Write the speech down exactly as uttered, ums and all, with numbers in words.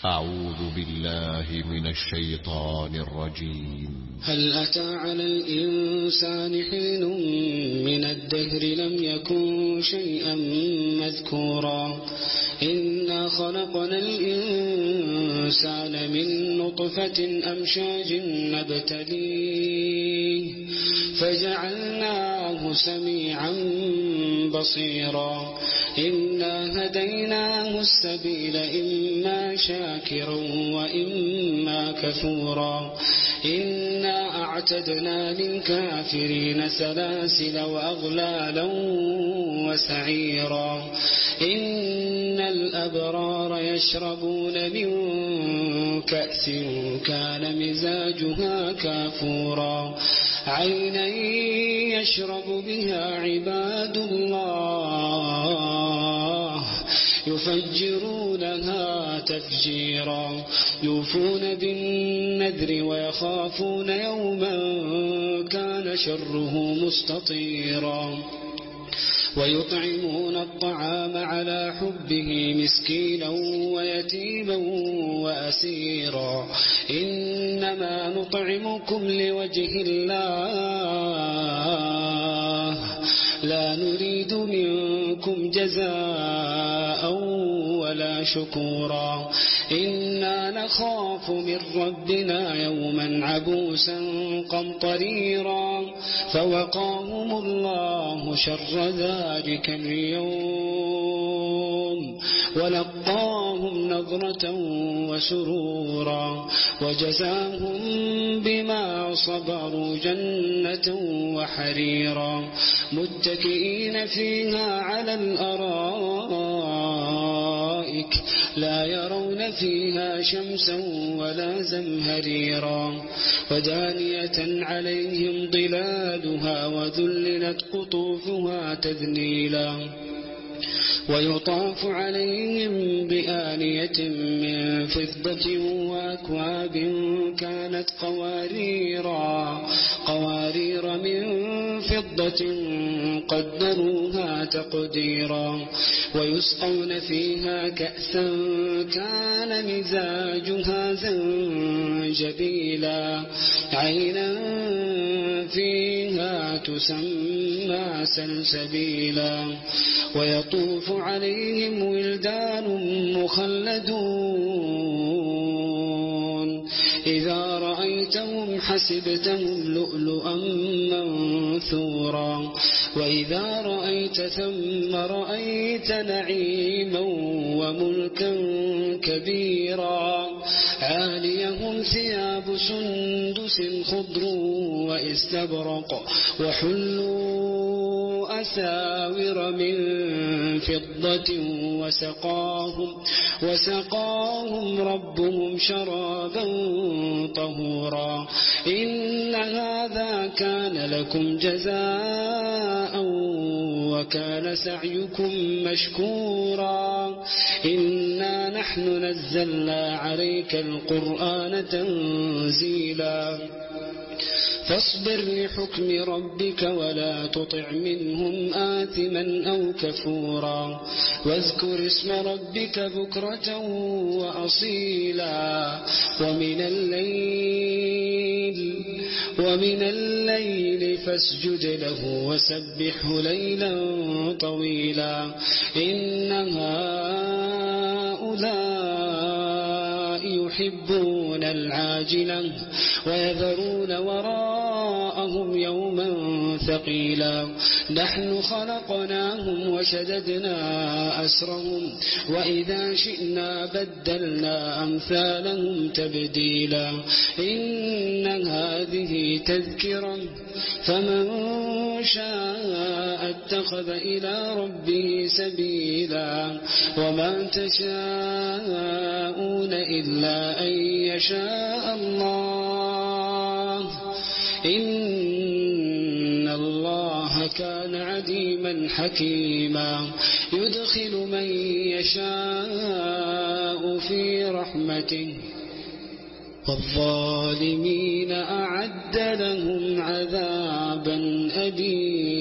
أعوذ بالله من الشيطان الرجيم. هل أتى على الإنسان حين من الدهر لم يكن شيئا مذكورا إنا خلقنا الإنسان من نطفة أمشاج نبتليه فجعلناه سميعا بصيرا إنا هديناه السبيل إما شاكرا وإما كفورا إنا أعتدنا للكافرين سلاسل وأغلالا وسعيرا إن الأبرار يشربون من كأس كان مزاجها كافورا عينا يشرب بها عباد الله يفجرونها تفجيرا يوفون بالنذر ويخافون يوما كان شره مستطيرا ويطعمون الطعام على حبه مسكينا ويتيما وأسيرا إنما نطعمكم لوجه الله لا نريد منكم جزاء ولا شكورا إنا نخاف من ربنا يوما عبوسا قمطريرا فوقاهم الله شر ذلك اليوم ولقاهم نظرة وسرورا وجزاهم بما صبروا جنة وحريرا متكئين فيها على الأرائك لا يرون فيها شمسا ولا زمهريرا ودانية عليهم ظلالها وذللت قطوفها تذليلا ويطاف عليهم بآنية من فضة وأكواب كانت قواريرا قوارير من فضة قدروها تقديرا ويسقون فيها كأسا كان مزاجها زنجبيلا عينا فيها تسمى سلسبيلا ويطوف عليهم ولدان مخلدون إذا رأيتهم حسبتهم لؤلؤا منثورا وإذا رأيت ثم رأيت نعيما وملكا كبيرا عاليهم ثياب سندس خضر واستبرق وحلوا أساور من فضة وسقاهم, وسقاهم ربهم شرابا طهورا إن هذا كان لكم جزاء وكان سعيكم مشكورا إنا نحن نزلنا عليك القرآن تنزيلا فاصبر لحكم ربك ولا تطع منهم آثما أو كفورا واذكر اسم ربك بكرة وأصيلا ومن الليل ومن الليل فاسجد له وسبحه ليلا طويلا إن هؤلاء يحبون العاجلة ويذرون وراءهم يوما ثقيلا نحن خلقناهم وشددنا أسرهم وإذا شئنا بدلنا أمثالهم تبديلا إن هذه تذكرة فمن شاء اتخذ إلى ربه سبيلا وما تشاءون إلا أن يشاء الله إن الله كان عليما حكيما يدخل من يشاء في رحمته والظالمين أعد لهم عذابا أليما.